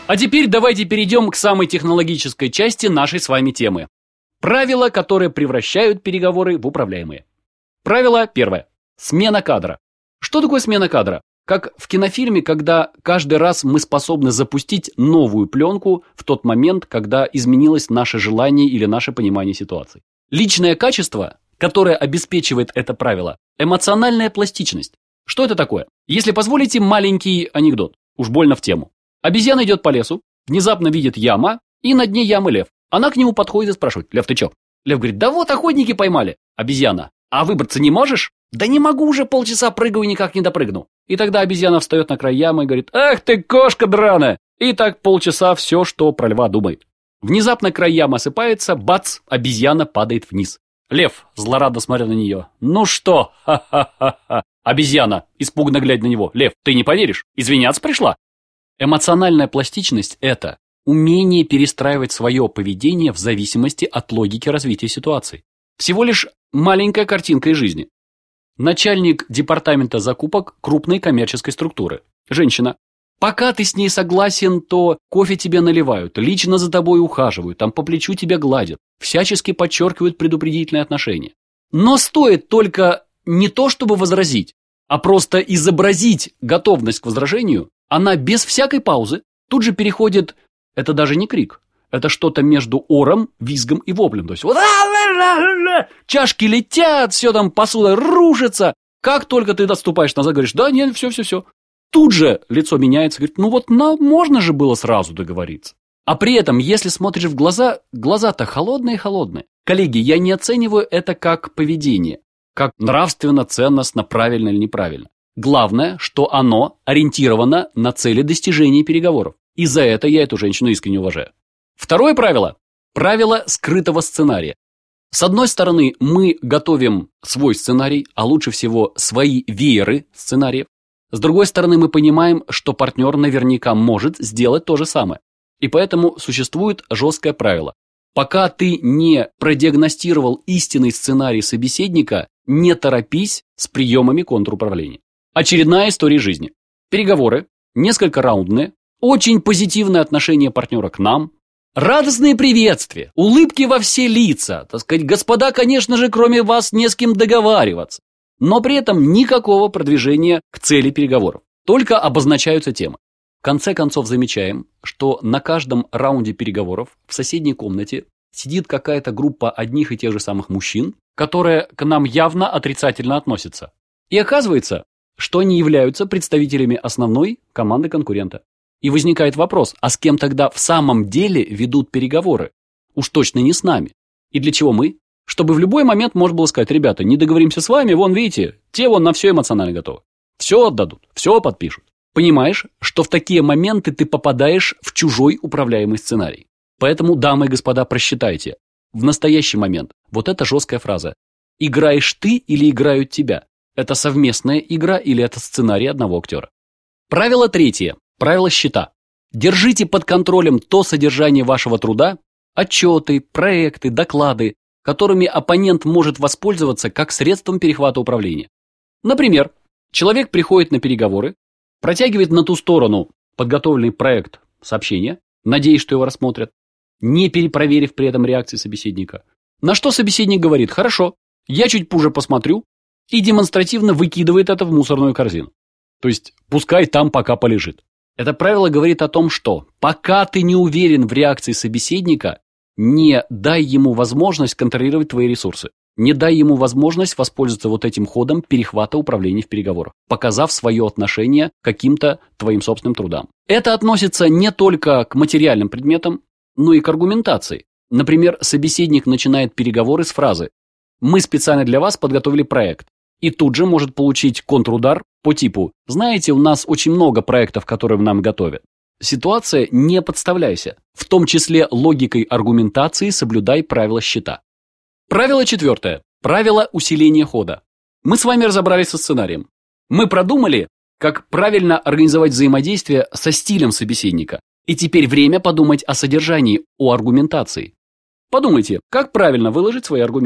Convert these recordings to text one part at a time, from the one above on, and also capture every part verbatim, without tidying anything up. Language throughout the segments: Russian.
А теперь давайте перейдем к самой технологической части нашей с вами темы. Правила, которые превращают переговоры в управляемые. Правило первое. Смена кадра. Что такое смена кадра? Как в кинофильме, когда каждый раз мы способны запустить новую пленку в тот момент, когда изменилось наше желание или наше понимание ситуации. Личное качество, которое обеспечивает это правило, эмоциональная пластичность. Что это такое? Если позволите, маленький анекдот. Уж больно в тему. Обезьяна идет по лесу, внезапно видит яма, и на дне ямы лев. Она к нему подходит и спрашивает: «Лев, ты чё?» Лев говорит: «Да вот охотники поймали». Обезьяна: «А выбраться не можешь?» «Да не могу, уже полчаса прыгаю, никак не допрыгну». И тогда обезьяна встает на край ямы и говорит: «Ах ты, кошка драная!» И так полчаса все, что про льва думает. Внезапно край ямы осыпается, бац, обезьяна падает вниз. Лев, злорадно смотря на нее: «Ну что? Ха-ха-ха-ха». Обезьяна, испуганно глядя на него: «Лев, ты не поверишь, извиняться пришла». Эмоциональная пластичность – это умение перестраивать свое поведение в зависимости от логики развития ситуации. Всего лишь маленькая картинка из жизни. Начальник департамента закупок крупной коммерческой структуры. Женщина. Пока ты с ней согласен, то кофе тебе наливают, лично за тобой ухаживают, там по плечу тебя гладят, всячески подчеркивают предупредительные отношения. Но стоит только не то, чтобы возразить, а просто изобразить готовность к возражению, она без всякой паузы тут же переходит, это даже не крик, это что-то между ором, визгом и воплем. То есть вот чашки летят, все там, посуда рушится. Как только ты отступаешь назад, говоришь: «Да, нет, все, все, все». Тут же лицо меняется, говорит: «Ну вот, на, можно же было сразу договориться». А при этом, если смотришь в глаза, глаза-то холодные-холодные. Коллеги, я не оцениваю это как поведение, как нравственно, ценностно, правильно или неправильно. Главное, что оно ориентировано на цели достижения переговоров. И за это я эту женщину искренне уважаю. Второе правило. Правило скрытого сценария. С одной стороны, мы готовим свой сценарий, а лучше всего свои вееры сценариев. С другой стороны, мы понимаем, что партнер наверняка может сделать то же самое. И поэтому существует жесткое правило. Пока ты не продиагностировал истинный сценарий собеседника, не торопись с приемами контруправления. Очередная история жизни. Переговоры, несколько раундные, очень позитивное отношение партнера к нам, радостные приветствия, улыбки во все лица, так сказать, господа, конечно же, кроме вас не с кем договариваться. Но при этом никакого продвижения к цели переговоров, только обозначаются темы. В конце концов замечаем, что на каждом раунде переговоров в соседней комнате сидит какая-то группа одних и тех же самых мужчин, которая к нам явно отрицательно относится. И оказывается, что они являются представителями основной команды конкурента. И возникает вопрос: а с кем тогда в самом деле ведут переговоры? Уж точно не с нами. И для чего мы? Чтобы в любой момент можно было сказать: ребята, не договоримся с вами, вон видите, те вон на все эмоционально готовы. Все отдадут, все подпишут. Понимаешь, что в такие моменты ты попадаешь в чужой управляемый сценарий. Поэтому, дамы и господа, просчитайте. В настоящий момент вот эта жесткая фраза: играешь ты или играют тебя? Это совместная игра или это сценарий одного актера? Правило третье. Правило счета. Держите под контролем то содержание вашего труда, отчеты, проекты, доклады, которыми оппонент может воспользоваться как средством перехвата управления. Например, человек приходит на переговоры, протягивает на ту сторону подготовленный проект сообщения, надеясь, что его рассмотрят, не перепроверив при этом реакции собеседника. На что собеседник говорит: «Хорошо, я чуть позже посмотрю», и демонстративно выкидывает это в мусорную корзину. То есть пускай там пока полежит. Это правило говорит о том, что пока ты не уверен в реакции собеседника, не дай ему возможность контролировать твои ресурсы. Не дай ему возможность воспользоваться вот этим ходом перехвата управления в переговорах, показав свое отношение к каким-то твоим собственным трудам. Это относится не только к материальным предметам, но и к аргументации. Например, собеседник начинает переговоры с фразы: «Мы специально для вас подготовили проект». И тут же может получить контрудар по типу: «Знаете, у нас очень много проектов, которые нам готовят». Ситуация: не подставляйся. В том числе логикой аргументации соблюдай правила счета. Правило четвертое. Правило усиления хода. Мы с вами разобрались со сценарием. Мы продумали, как правильно организовать взаимодействие со стилем собеседника. И теперь время подумать о содержании, о аргументации. Подумайте, как правильно выложить свои аргументы.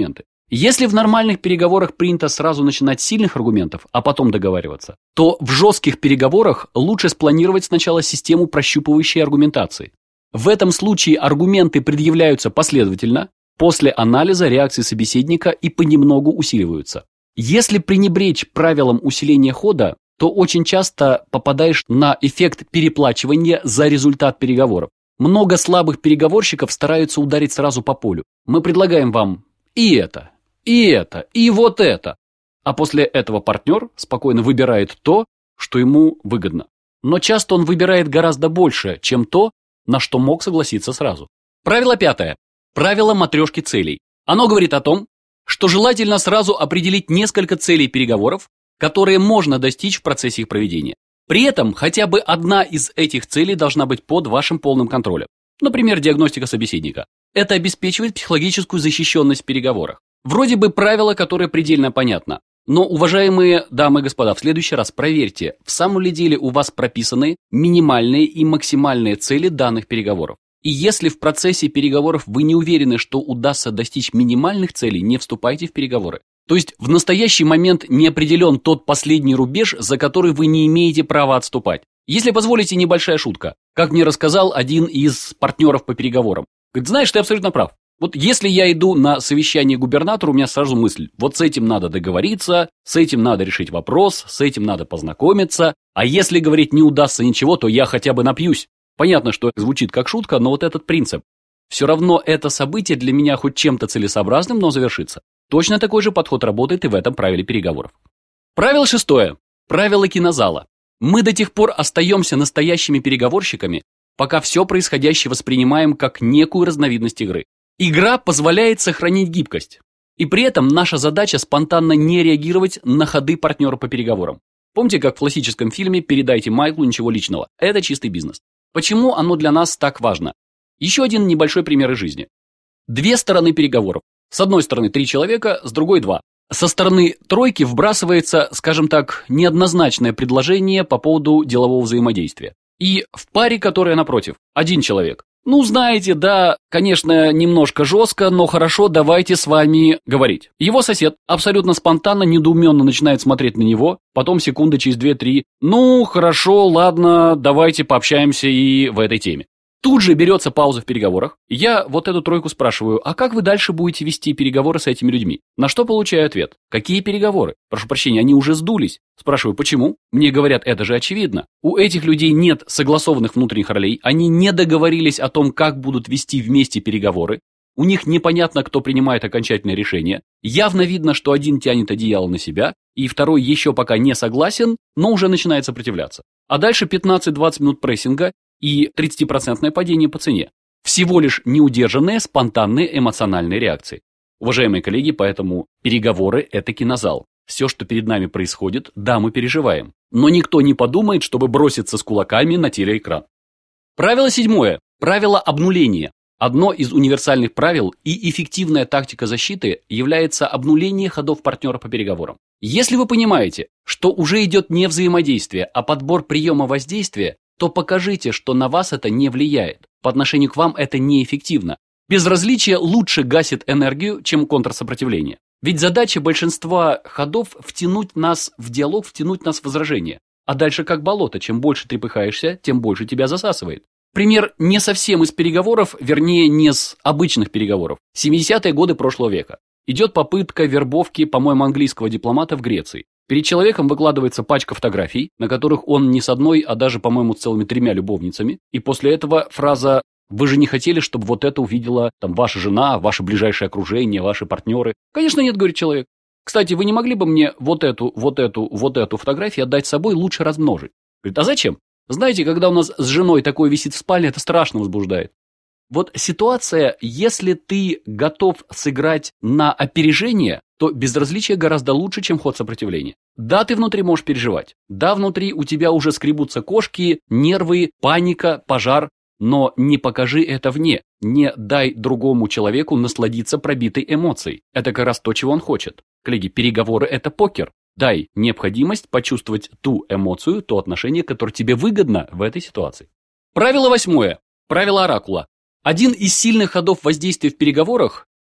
Если в нормальных переговорах принято сразу начинать с сильных аргументов, а потом договариваться, то в жестких переговорах лучше спланировать сначала систему прощупывающей аргументации. В этом случае аргументы предъявляются последовательно, после анализа реакции собеседника и понемногу усиливаются. Если пренебречь правилам усиления хода, то очень часто попадаешь на эффект переплачивания за результат переговоров. Много слабых переговорщиков стараются ударить сразу по полю. Мы предлагаем вам и это, и это, и вот это. А после этого партнер спокойно выбирает то, что ему выгодно. Но часто он выбирает гораздо больше, чем то, на что мог согласиться сразу. Правило пятое. Правило матрешки целей. Оно говорит о том, что желательно сразу определить несколько целей переговоров, которые можно достичь в процессе их проведения. При этом хотя бы одна из этих целей должна быть под вашим полным контролем. Например, диагностика собеседника. Это обеспечивает психологическую защищенность в переговорах. Вроде бы правило, которое предельно понятно. Но, уважаемые дамы и господа, в следующий раз проверьте, в самом ли деле у вас прописаны минимальные и максимальные цели данных переговоров. И если в процессе переговоров вы не уверены, что удастся достичь минимальных целей, не вступайте в переговоры. То есть в настоящий момент не определен тот последний рубеж, за который вы не имеете права отступать. Если позволите, небольшая шутка. Как мне рассказал один из партнеров по переговорам. Говорит, знаешь, ты абсолютно прав. Вот если я иду на совещание губернатора, у меня сразу мысль, вот с этим надо договориться, с этим надо решить вопрос, с этим надо познакомиться, а если, говорить, не удастся ничего, то я хотя бы напьюсь. Понятно, что звучит как шутка, но вот этот принцип. Все равно это событие для меня хоть чем-то целесообразным, но завершится. Точно такой же подход работает и в этом правиле переговоров. Правило шестое. Правило кинозала. Мы до тех пор остаемся настоящими переговорщиками, пока все происходящее воспринимаем как некую разновидность игры. Игра позволяет сохранить гибкость. И при этом наша задача спонтанно не реагировать на ходы партнера по переговорам. Помните, как в классическом фильме «Передайте Майклу, ничего личного». Это чистый бизнес. Почему оно для нас так важно? Еще один небольшой пример из жизни. Две стороны переговоров. С одной стороны три человека, с другой два. Со стороны тройки вбрасывается, скажем так, неоднозначное предложение по поводу делового взаимодействия. И в паре, которая напротив, один человек. Ну, знаете, да, конечно, немножко жестко, но хорошо, давайте с вами говорить. Его сосед абсолютно спонтанно, недоуменно начинает смотреть на него, потом секунды через две-три. Ну, хорошо, ладно, давайте пообщаемся и в этой теме. Тут же берется пауза в переговорах. Я вот эту тройку спрашиваю, а как вы дальше будете вести переговоры с этими людьми? На что получаю ответ? Какие переговоры? Прошу прощения, они уже сдулись. Спрашиваю, почему? Мне говорят, это же очевидно. У этих людей нет согласованных внутренних ролей, они не договорились о том, как будут вести вместе переговоры. У них непонятно, кто принимает окончательное решение. Явно видно, что один тянет одеяло на себя, и второй еще пока не согласен, но уже начинает сопротивляться. А дальше пятнадцать-двадцать минут прессинга и тридцатипроцентное падение по цене. Всего лишь неудержанные, спонтанные эмоциональные реакции. Уважаемые коллеги, поэтому переговоры – это кинозал. Все, что перед нами происходит, да, мы переживаем. Но никто не подумает, чтобы броситься с кулаками на телеэкран. Правило седьмое. Правило обнуления. Одно из универсальных правил и эффективная тактика защиты является обнуление ходов партнера по переговорам. Если вы понимаете, что уже идет не взаимодействие, а подбор приема воздействия, то покажите, что на вас это не влияет. По отношению к вам это неэффективно. Безразличие лучше гасит энергию, чем контрсопротивление. Ведь задача большинства ходов втянуть нас в диалог, втянуть нас в возражение. А дальше как болото, чем больше трепыхаешься, тем больше тебя засасывает. Пример не совсем из переговоров, вернее не с обычных переговоров. семидесятые годы прошлого века. Идет попытка вербовки, по-моему, английского дипломата в Греции. Перед человеком выкладывается пачка фотографий, на которых он не с одной, а даже, по-моему, с целыми тремя любовницами. И после этого фраза «Вы же не хотели, чтобы вот это увидела там ваша жена, ваше ближайшее окружение, ваши партнеры?» Конечно, нет, говорит человек. Кстати, вы не могли бы мне вот эту, вот эту, вот эту фотографию отдать с собой, лучше размножить? Говорит, а зачем? Знаете, когда у нас с женой такое висит в спальне, это страшно возбуждает. Вот ситуация, если ты готов сыграть на опережение, то безразличие гораздо лучше, чем ход сопротивления. Да, ты внутри можешь переживать. Да, внутри у тебя уже скребутся кошки, нервы, паника, пожар. Но не покажи это вне. Не дай другому человеку насладиться пробитой эмоцией. Это как раз то, чего он хочет. Коллеги, переговоры – это покер. Дай необходимость почувствовать ту эмоцию, то отношение, которое тебе выгодно в этой ситуации. Правило восьмое. Правило оракула. Один из сильных ходов воздействия в переговорах –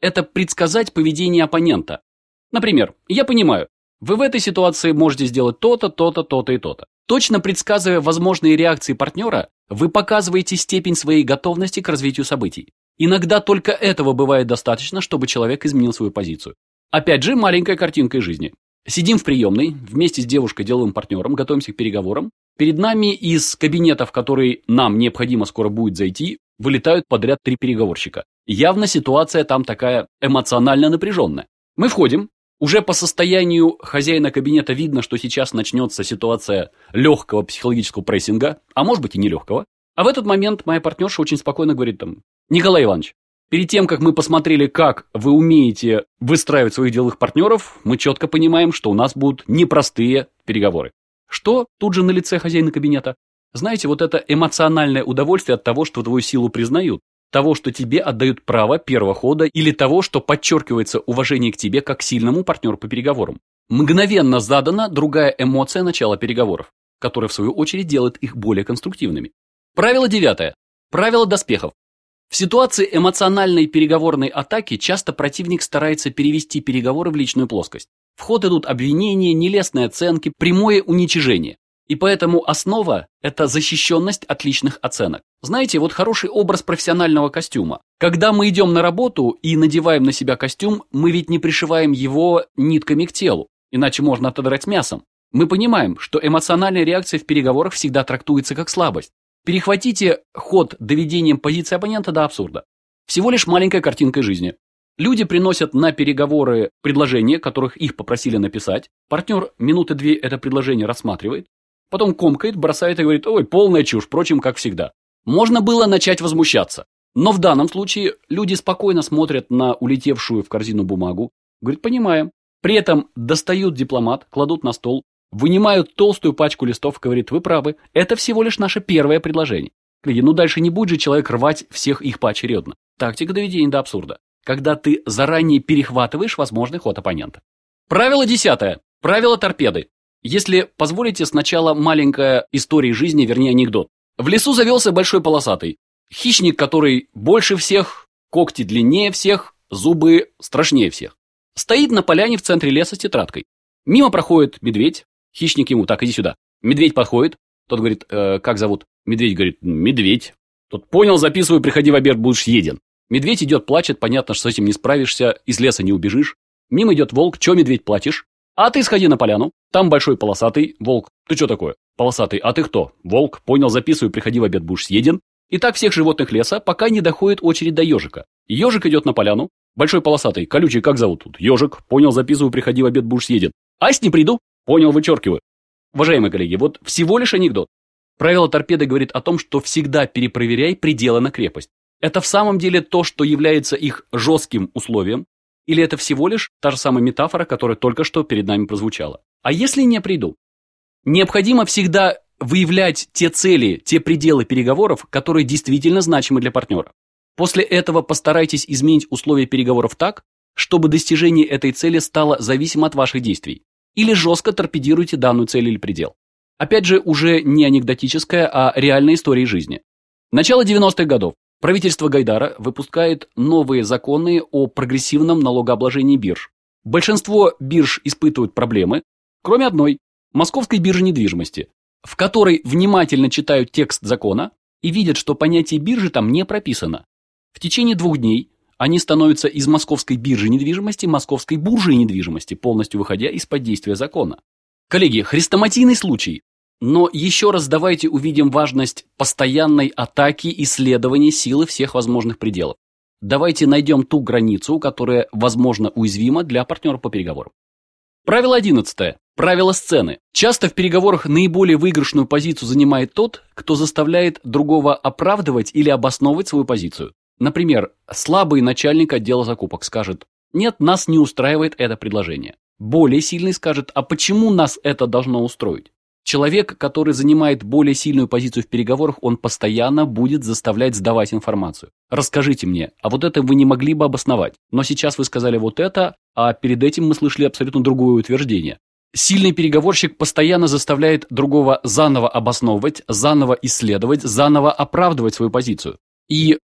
это предсказать поведение оппонента. Например, я понимаю, вы в этой ситуации можете сделать то-то, то-то, то-то и то-то. Точно предсказывая возможные реакции партнера, вы показываете степень своей готовности к развитию событий. Иногда только этого бывает достаточно, чтобы человек изменил свою позицию. Опять же, маленькая картинка из жизни. Сидим в приемной, вместе с девушкой, деловым партнером, готовимся к переговорам. Перед нами из кабинета, в который нам необходимо скоро будет зайти, вылетают подряд три переговорщика. Явно ситуация там такая эмоционально напряженная. Мы входим. Уже по состоянию хозяина кабинета видно, что сейчас начнется ситуация легкого психологического прессинга, а может быть и нелегкого. А в этот момент моя партнерша очень спокойно говорит там: Николай Иванович, перед тем, как мы посмотрели, как вы умеете выстраивать своих деловых партнеров, мы четко понимаем, что у нас будут непростые переговоры. Что тут же на лице хозяина кабинета? Знаете, вот это эмоциональное удовольствие от того, что твою силу признают, того, что тебе отдают право первого хода, или того, что подчеркивается уважение к тебе как сильному партнеру по переговорам. Мгновенно задана другая эмоция начала переговоров, которая в свою очередь делает их более конструктивными. Правило девятое. Правило доспехов. В ситуации эмоциональной переговорной атаки часто противник старается перевести переговоры в личную плоскость. В ход идут обвинения, нелестные оценки, прямое уничижение. И поэтому основа – это защищенность от личных оценок. Знаете, вот хороший образ профессионального костюма. Когда мы идем на работу и надеваем на себя костюм, мы ведь не пришиваем его нитками к телу, иначе можно отодрать мясом. Мы понимаем, что эмоциональная реакция в переговорах всегда трактуется как слабость. Перехватите ход доведением позиции оппонента до абсурда. Всего лишь маленькая картинка жизни. Люди приносят на переговоры предложения, которых их попросили написать. Партнер минуты две это предложение рассматривает. Потом комкает, бросает и говорит: ой, полная чушь, впрочем, как всегда. Можно было начать возмущаться. Но в данном случае люди спокойно смотрят на улетевшую в корзину бумагу. Говорят: понимаем. При этом достают дипломат, кладут на стол, вынимают толстую пачку листов и говорят: вы правы, это всего лишь наше первое предложение. Ну дальше не будет же человек рвать всех их поочередно. Тактика доведения до абсурда. Когда ты заранее перехватываешь возможный ход оппонента. Правило десятое. Правило торпеды. Если позволите, сначала маленькая история жизни, вернее анекдот. В лесу завелся большой полосатый. Хищник, который больше всех, когти длиннее всех, зубы страшнее всех. Стоит на поляне в центре леса с тетрадкой. Мимо проходит медведь. Хищник ему: так, иди сюда. Медведь подходит. Тот говорит: э, как зовут? Медведь говорит: медведь. Тот: понял, записываю, приходи в обед, будешь съеден. Медведь идет, плачет, понятно, что с этим не справишься, из леса не убежишь. Мимо идет волк: че, медведь, плачешь? А ты сходи на поляну, там большой полосатый. Волк: ты что такое? Полосатый: а ты кто? Волк: понял, записываю, приходи в обед, будешь съеден. И так всех животных леса, пока не доходит очередь до ежика. Ежик идет на поляну. Большой полосатый: колючий, как зовут тут? Ежик: понял, записываю, приходи в обед, будешь съеден. Ась, не приду. Понял, вычеркиваю. Уважаемые коллеги, вот всего лишь анекдот. Правило торпеды говорит о том, что всегда перепроверяй пределы на крепость. Это в самом деле то, что является их жестким условием, или это всего лишь та же самая метафора, которая только что перед нами прозвучала? А если не приду? Необходимо всегда выявлять те цели, те пределы переговоров, которые действительно значимы для партнера. После этого постарайтесь изменить условия переговоров так, чтобы достижение этой цели стало зависимо от ваших действий. Или жестко торпедируйте данную цель или предел. Опять же, уже не анекдотическая, а реальная история жизни. Начало девяностых годов. Правительство Гайдара выпускает новые законы о прогрессивном налогообложении бирж. Большинство бирж испытывают проблемы, кроме одной – Московской биржи недвижимости, в которой внимательно читают текст закона и видят, что понятие биржи там не прописано. В течение двух дней они становятся из Московской биржи недвижимости Московской буржей недвижимости, полностью выходя из-под действия закона. Коллеги, хрестоматийный случай. Но еще раз давайте увидим важность постоянной атаки исследования силы всех возможных пределов. Давайте найдем ту границу, которая, возможно, уязвима для партнера по переговорам. Правило одиннадцатое. Правило сцены. Часто в переговорах наиболее выигрышную позицию занимает тот, кто заставляет другого оправдывать или обосновывать свою позицию. Например, слабый начальник отдела закупок скажет: «Нет, нас не устраивает это предложение». Более сильный скажет: «А почему нас это должно устроить?» Человек, который занимает более сильную позицию в переговорах, он постоянно будет заставлять сдавать информацию. Расскажите мне, а вот это вы не могли бы обосновать? Но сейчас вы сказали вот это, а перед этим мы слышали абсолютно другое утверждение. Сильный переговорщик постоянно заставляет другого заново обосновывать, заново исследовать, заново оправдывать свою позицию. И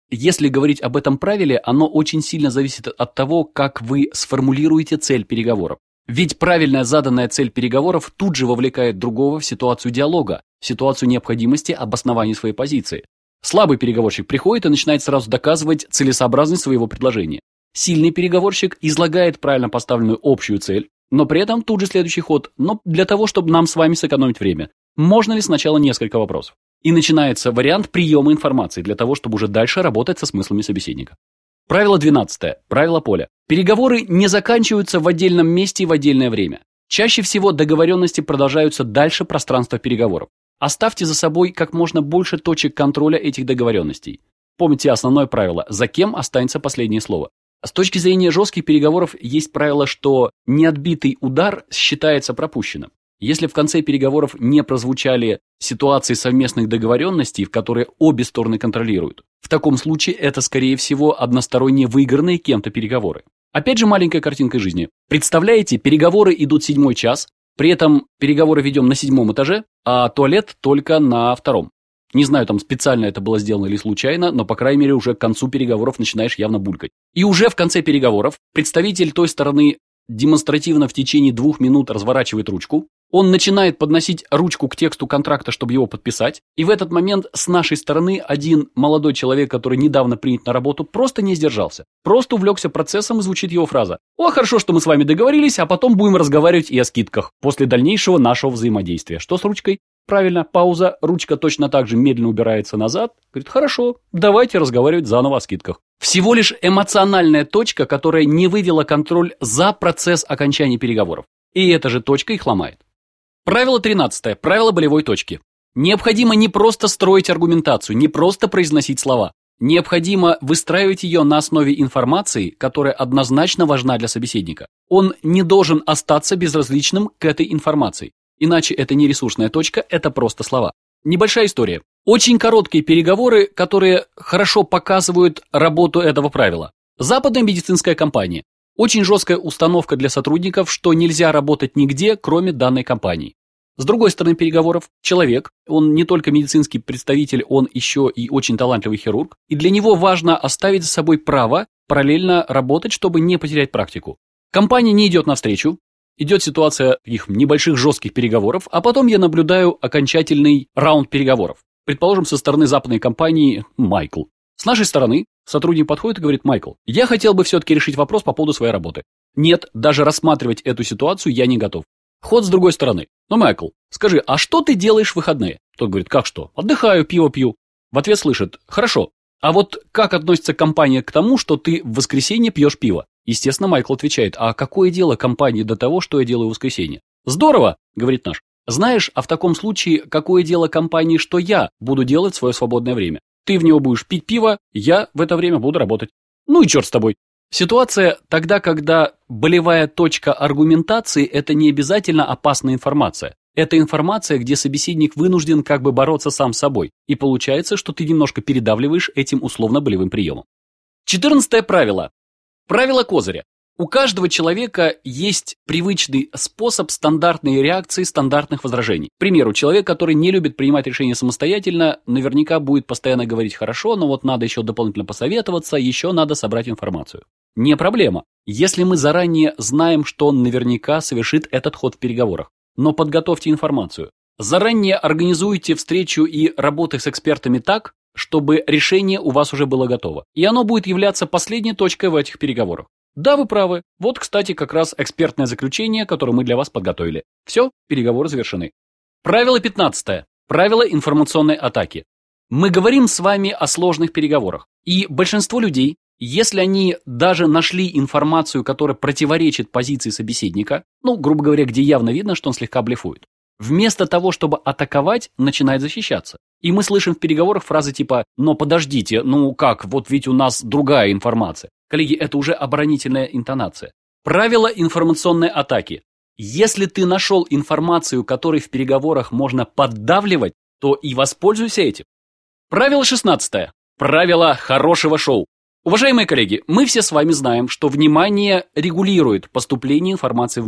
Если говорить об этом правиле, оно очень сильно зависит от того, как вы сформулируете цель переговоров. Ведь правильная заданная цель переговоров тут же вовлекает другого в ситуацию диалога, в ситуацию необходимости обоснования своей позиции. Слабый переговорщик приходит и начинает сразу доказывать целесообразность своего предложения. Сильный переговорщик излагает правильно поставленную общую цель, но при этом тут же следующий ход, но для того, чтобы нам с вами сэкономить время. Можно ли сначала несколько вопросов? И начинается вариант приема информации для того, чтобы уже дальше работать со смыслами собеседника. Правило двенадцатое. Правило поля. Переговоры не заканчиваются в отдельном месте и в отдельное время. Чаще всего договоренности продолжаются дальше пространства переговоров. Оставьте за собой как можно больше точек контроля этих договоренностей. Помните основное правило: за кем останется последнее слово. С точки зрения жестких переговоров есть правило, что неотбитый удар считается пропущенным. Если в конце переговоров не прозвучали ситуации совместных договоренностей, в которые обе стороны контролируют, в таком случае это, скорее всего, односторонне выигранные кем-то переговоры. Опять же, маленькая картинка жизни. Представляете, переговоры идут седьмой час, при этом переговоры ведем на седьмом этаже, а туалет только на втором. Не знаю, там специально это было сделано или случайно, но, по крайней мере, уже к концу переговоров начинаешь явно булькать. И уже в конце переговоров представитель той стороны демонстративно в течение двух минут разворачивает ручку, он начинает подносить ручку к тексту контракта, чтобы его подписать, и в этот момент с нашей стороны один молодой человек, который недавно принят на работу, просто не сдержался, просто увлекся процессом, и звучит его фраза: «О, хорошо, что мы с вами договорились, а потом будем разговаривать и о скидках после дальнейшего нашего взаимодействия». Что с ручкой? Правильно, пауза, ручка точно так же медленно убирается назад. Говорит: хорошо, давайте разговаривать заново о скидках. Всего лишь эмоциональная точка, которая не вывела контроль за процесс окончания переговоров. И эта же точка их ломает. Правило тринадцатое. Правило болевой точки. Необходимо не просто строить аргументацию, не просто произносить слова. Необходимо выстраивать ее на основе информации, которая однозначно важна для собеседника. Он не должен остаться безразличным к этой информации. Иначе это не ресурсная точка, это просто слова. Небольшая история. Очень короткие переговоры, которые хорошо показывают работу этого правила. Западная медицинская компания. Очень жесткая установка для сотрудников, что нельзя работать нигде, кроме данной компании. С другой стороны переговоров, человек, он не только медицинский представитель, он еще и очень талантливый хирург, и для него важно оставить за собой право параллельно работать, чтобы не потерять практику. Компания не идет навстречу, идет ситуация их небольших жестких переговоров, а потом я наблюдаю окончательный раунд переговоров. Предположим, со стороны западной компании Майкл. С нашей стороны сотрудник подходит и говорит: Майкл, я хотел бы все-таки решить вопрос по поводу своей работы. Нет, даже рассматривать эту ситуацию я не готов. Ход с другой стороны. Ну, Майкл, скажи, а что ты делаешь в выходные? Тот говорит: как что? Отдыхаю, пиво пью. В ответ слышит: хорошо. А вот как относится компания к тому, что ты в воскресенье пьешь пиво? Естественно, Майкл отвечает: а какое дело компании до того, что я делаю в воскресенье? Здорово, говорит наш. Знаешь, а в таком случае, какое дело компании, что я буду делать в свое свободное время? Ты в него будешь пить пиво, я в это время буду работать. Ну и черт с тобой. Ситуация тогда, когда болевая точка аргументации – это не обязательно опасная информация. Это информация, где собеседник вынужден как бы бороться сам с собой. И получается, что ты немножко передавливаешь этим условно-болевым приемом. Четырнадцатое правило. Правило козыря. У каждого человека есть привычный способ стандартной реакции, стандартных возражений. К примеру, человек, который не любит принимать решения самостоятельно, наверняка будет постоянно говорить: хорошо, но вот надо еще дополнительно посоветоваться, еще надо собрать информацию. Не проблема, если мы заранее знаем, что он наверняка совершит этот ход в переговорах. Но подготовьте информацию. Заранее организуйте встречу и работы с экспертами так, чтобы решение у вас уже было готово. И оно будет являться последней точкой в этих переговорах. Да, вы правы. Вот, кстати, как раз экспертное заключение, которое мы для вас подготовили. Все, переговоры завершены. Правило пятнадцатое. Правило информационной атаки. Мы говорим с вами о сложных переговорах. И большинство людей, если они даже нашли информацию, которая противоречит позиции собеседника, ну, грубо говоря, где явно видно, что он слегка блефует, вместо того, чтобы атаковать, начинает защищаться. И мы слышим в переговорах фразы типа: «Но подождите, ну как, вот ведь у нас другая информация». Коллеги, это уже оборонительная интонация. Правило информационной атаки. Если ты нашел информацию, которой в переговорах можно поддавливать, то и воспользуйся этим. Правило шестнадцатое. Правило хорошего шоу. Уважаемые коллеги, мы все с вами знаем, что внимание регулирует поступление информации в мозг.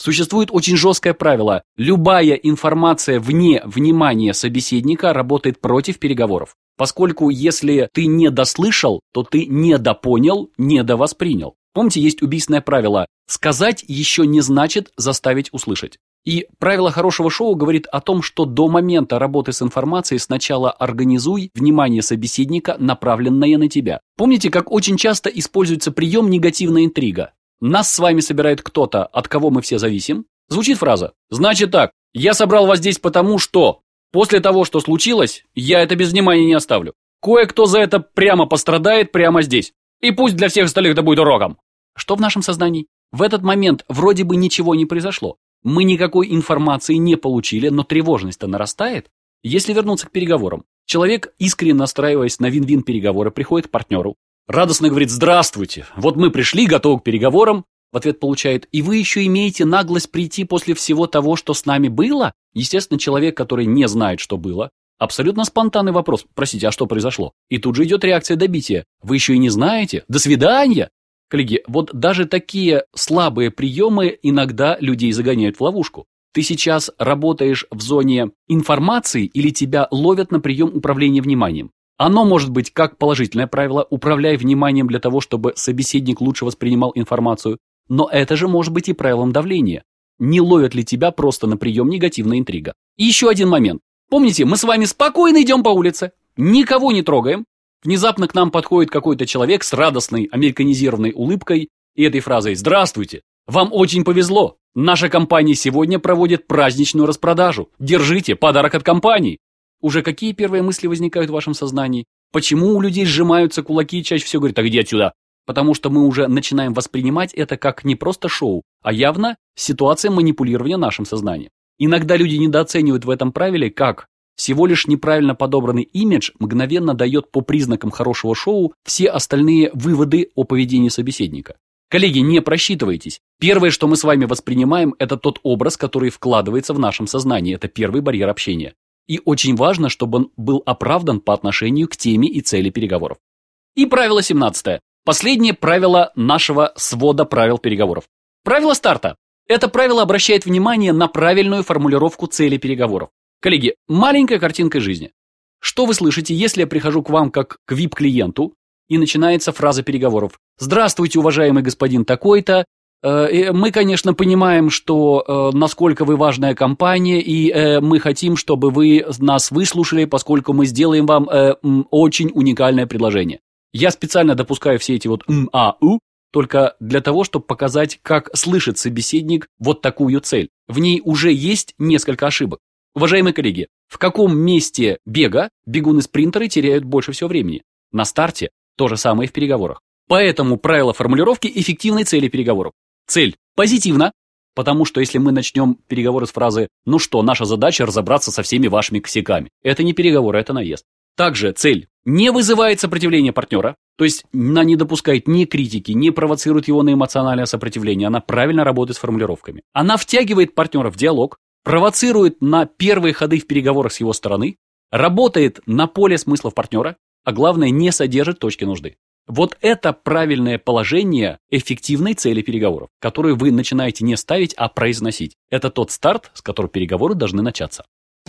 Существует очень жесткое правило. Любая информация вне внимания собеседника работает против переговоров. Поскольку если ты не дослышал, то ты недопонял, недовоспринял. Помните, есть убийственное правило. Сказать еще не значит заставить услышать. И правило хорошего шоу говорит о том, что до момента работы с информацией сначала организуй внимание собеседника, направленное на тебя. Помните, как очень часто используется прием негативная интрига? Нас с вами собирает кто-то, от кого мы все зависим. Звучит фраза: «Значит так, я собрал вас здесь потому, что после того, что случилось, я это без внимания не оставлю. Кое-кто за это прямо пострадает прямо здесь. И пусть для всех остальных это будет уроком». Что в нашем сознании? В этот момент вроде бы ничего не произошло. Мы никакой информации не получили, но тревожность-то нарастает. Если вернуться к переговорам, человек, искренне настраиваясь на вин-вин переговоры, приходит к партнеру, радостно говорит: «Здравствуйте, вот мы пришли, готовы к переговорам». В ответ получает: «И вы еще имеете наглость прийти после всего того, что с нами было?» Естественно, человек, который не знает, что было, абсолютно спонтанный вопрос: «Простите, а что произошло?» И тут же идет реакция добития: «Вы еще и не знаете? До свидания!» Коллеги, вот даже такие слабые приемы иногда людей загоняют в ловушку. Ты сейчас работаешь в зоне информации или тебя ловят на прием управления вниманием? Оно может быть как положительное правило: управляй вниманием для того, чтобы собеседник лучше воспринимал информацию, но это же может быть и правилом давления. Не ловят ли тебя просто на прием негативная интрига? И еще один момент. Помните, мы с вами спокойно идем по улице, никого не трогаем. Внезапно к нам подходит какой-то человек с радостной американизированной улыбкой и этой фразой: «Здравствуйте, вам очень повезло. Наша компания сегодня проводит праздничную распродажу. Держите, подарок от компании». Уже какие первые мысли возникают в вашем сознании? Почему у людей сжимаются кулаки и чаще всего говорят: «Так иди отсюда»? Потому что мы уже начинаем воспринимать это как не просто шоу, а явно ситуация манипулирования нашим сознанием. Иногда люди недооценивают в этом правиле, как всего лишь неправильно подобранный имидж мгновенно дает по признакам хорошего шоу все остальные выводы о поведении собеседника. Коллеги, не просчитывайтесь. Первое, что мы с вами воспринимаем, это тот образ, который вкладывается в нашем сознании. Это первый барьер общения. И очень важно, чтобы он был оправдан по отношению к теме и цели переговоров. И правило семнадцатое. Последнее правило нашего свода правил переговоров. Правило старта. Это правило обращает внимание на правильную формулировку цели переговоров. Коллеги, маленькая картинка жизни. Что вы слышите, если я прихожу к вам как к ви ай пи-клиенту, и начинается фраза переговоров: «Здравствуйте, уважаемый господин такой-то. Э, мы, конечно, понимаем, что э, насколько вы важная компания, и э, мы хотим, чтобы вы нас выслушали, поскольку мы сделаем вам э, м, очень уникальное предложение». Я специально допускаю все эти вот «м», «а», «у», только для того, чтобы показать, как слышит собеседник вот такую цель. В ней уже есть несколько ошибок. Уважаемые коллеги, в каком месте бега бегуны-спринтеры теряют больше всего времени? На старте. То же самое и в переговорах. Поэтому правило формулировки эффективной цели переговоров. Цель позитивна, потому что если мы начнем переговоры с фразы «Ну что, наша задача разобраться со всеми вашими косяками». Это не переговоры, это наезд. Также цель не вызывает сопротивления партнера, то есть она не допускает ни критики, не провоцирует его на эмоциональное сопротивление, она правильно работает с формулировками. Она втягивает партнера в диалог, провоцирует на первые ходы в переговорах с его стороны, работает на поле смыслов партнера, а главное, не содержит точки нужды. Вот это правильное положение эффективной цели переговоров, которую вы начинаете не ставить, а произносить. Это тот старт, с которого переговоры должны начаться.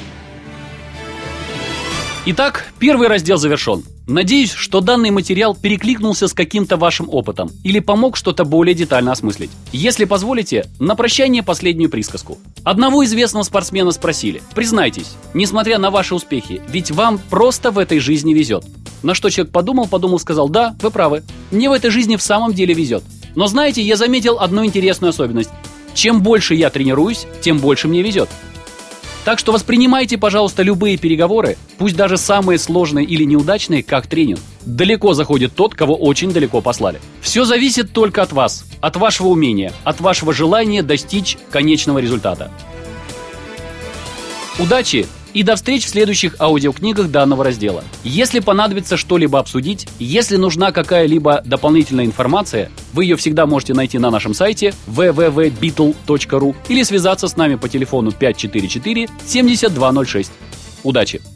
Итак, первый раздел завершен. Надеюсь, что данный материал перекликнулся с каким-то вашим опытом или помог что-то более детально осмыслить. Если позволите, на прощание последнюю присказку. Одного известного спортсмена спросили: признайтесь, несмотря на ваши успехи, ведь вам просто в этой жизни везет. На что человек подумал, подумал, сказал: да, вы правы, мне в этой жизни в самом деле везет. Но знаете, я заметил одну интересную особенность. Чем больше я тренируюсь, тем больше мне везет. Так что воспринимайте, пожалуйста, любые переговоры, пусть даже самые сложные или неудачные, как тренинг. Далеко заходит тот, кого очень далеко послали. Все зависит только от вас, от вашего умения, от вашего желания достичь конечного результата. Удачи и до встреч в следующих аудиокнигах данного раздела. Если понадобится что-либо обсудить, если нужна какая-либо дополнительная информация, вы ее всегда можете найти на нашем сайте дабл ю дабл ю дабл ю точка битл точка ру или связаться с нами по телефону пять четыре четыре семьдесят два ноль шесть. Удачи!